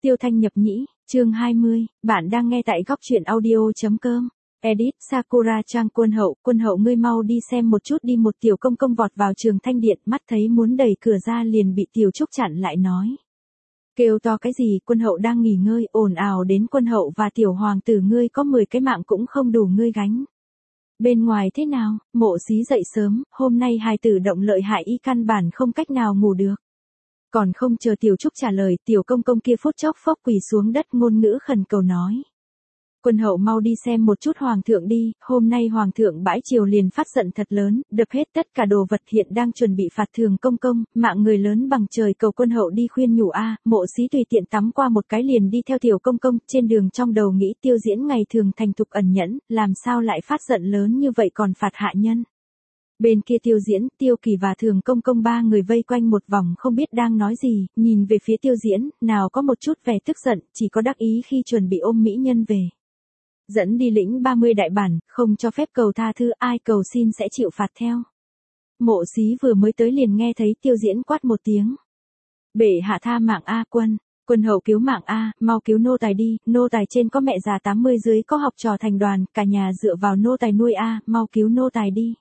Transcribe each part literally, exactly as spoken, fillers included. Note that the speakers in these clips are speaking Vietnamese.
Tiêu Thanh nhập nhĩ, chương hai mươi, bạn đang nghe tại góc truyện audio.com. Edit Sakura Trang quân hậu, quân hậu ngươi mau đi xem một chút đi. Một tiểu công công vọt vào Trường Thanh Điện, mắt thấy muốn đẩy cửa ra liền bị Tiểu Trúc chặn lại nói. Kêu to cái gì, quân hậu đang nghỉ ngơi, ồn ào đến quân hậu và tiểu hoàng tử ngươi có mười cái mạng cũng không đủ ngươi gánh. Bên ngoài thế nào, Mộ Xí dậy sớm, hôm nay hài tử động lợi hại y căn bản không cách nào ngủ được. Còn không chờ Tiểu Trúc trả lời, tiểu công công kia phút chốc phốc quỳ xuống đất ngôn ngữ khẩn cầu nói. Quân hậu mau đi xem một chút hoàng thượng đi, hôm nay hoàng thượng bãi triều liền phát giận thật lớn, đập hết tất cả đồ vật hiện đang chuẩn bị phạt thường công công, mạng người lớn bằng trời cầu quân hậu đi khuyên nhủ a. Mộ Xí tùy tiện tắm qua một cái liền đi theo tiểu công công, trên đường trong đầu nghĩ Tiêu Diễn ngày thường thành thục ẩn nhẫn, làm sao lại phát giận lớn như vậy còn phạt hạ nhân. Bên kia Tiêu Diễn, Tiêu Kỳ và Thường Công Công ba người vây quanh một vòng không biết đang nói gì, nhìn về phía Tiêu Diễn, nào có một chút vẻ tức giận, chỉ có đắc ý khi chuẩn bị ôm mỹ nhân về. Dẫn đi lĩnh ba mươi đại bản, không cho phép cầu tha thứ, ai cầu xin sẽ chịu phạt theo. Mộ Xí vừa mới tới liền nghe thấy Tiêu Diễn quát một tiếng. Bệ hạ tha mạng A quân, quân hậu cứu mạng A, mau cứu nô tài đi, nô tài trên có mẹ già tám mươi dưới có học trò thành đoàn, cả nhà dựa vào nô tài nuôi A, mau cứu nô tài đi.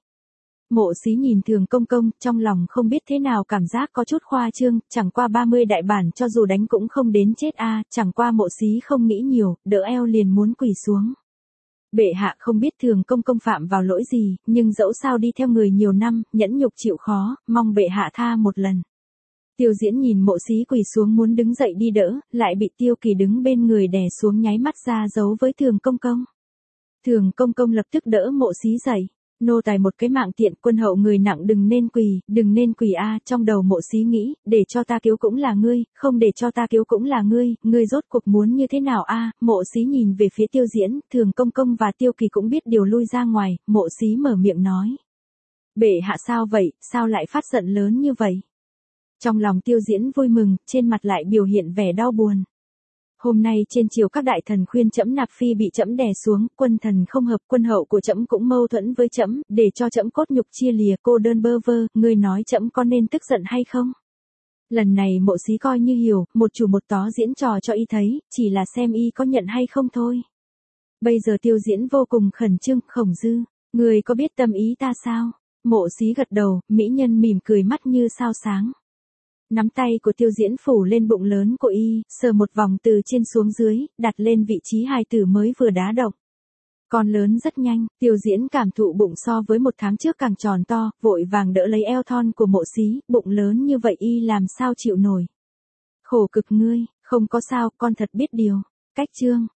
Mộ Xí nhìn Thường Công Công, trong lòng không biết thế nào cảm giác có chút khoa trương, chẳng qua ba mươi đại bản cho dù đánh cũng không đến chết a, à, chẳng qua Mộ Xí không nghĩ nhiều, đỡ eo liền muốn quỳ xuống. Bệ hạ không biết Thường Công Công phạm vào lỗi gì, nhưng dẫu sao đi theo người nhiều năm, nhẫn nhục chịu khó, mong bệ hạ tha một lần. Tiêu Diễn nhìn Mộ Xí quỳ xuống muốn đứng dậy đi đỡ, lại bị Tiêu Kỳ đứng bên người đè xuống nháy mắt ra giấu với Thường Công Công. Thường Công Công lập tức đỡ Mộ Xí dậy. Nô tài một cái mạng tiện, quân hậu người nặng đừng nên quỳ, đừng nên quỳ a. Trong đầu Mộ Xí nghĩ, để cho ta cứu cũng là ngươi, không để cho ta cứu cũng là ngươi, ngươi rốt cuộc muốn như thế nào a? Mộ Xí nhìn về phía Tiêu Diễn, Thường Công Công và Tiêu Kỳ cũng biết điều lui ra ngoài, Mộ Xí mở miệng nói. Bệ hạ sao vậy, sao lại phát giận lớn như vậy? Trong lòng Tiêu Diễn vui mừng, trên mặt lại biểu hiện vẻ đau buồn. Hôm nay trên triều các đại thần khuyên trẫm nạp phi bị trẫm đè xuống, quân thần không hợp, quân hậu của trẫm cũng mâu thuẫn với trẫm, để cho trẫm cốt nhục chia lìa, cô đơn bơ vơ, ngươi nói trẫm có nên tức giận hay không? Lần này Mộ Xí coi như hiểu, một chủ một tó diễn trò cho y thấy, chỉ là xem y có nhận hay không thôi. Bây giờ Tiêu Diễn vô cùng khẩn trương, Khổng Dư, ngươi có biết tâm ý ta sao? Mộ Xí gật đầu, mỹ nhân mỉm cười mắt như sao sáng. Nắm tay của Tiêu Diễn phủ lên bụng lớn của y, sờ một vòng từ trên xuống dưới, đặt lên vị trí hài tử mới vừa đá động. Con lớn rất nhanh, Tiêu Diễn cảm thụ bụng so với một tháng trước càng tròn to, vội vàng đỡ lấy eo thon của Mộ Xí, bụng lớn như vậy y làm sao chịu nổi. Khổ cực ngươi, không có sao, con thật biết điều. Cách chương,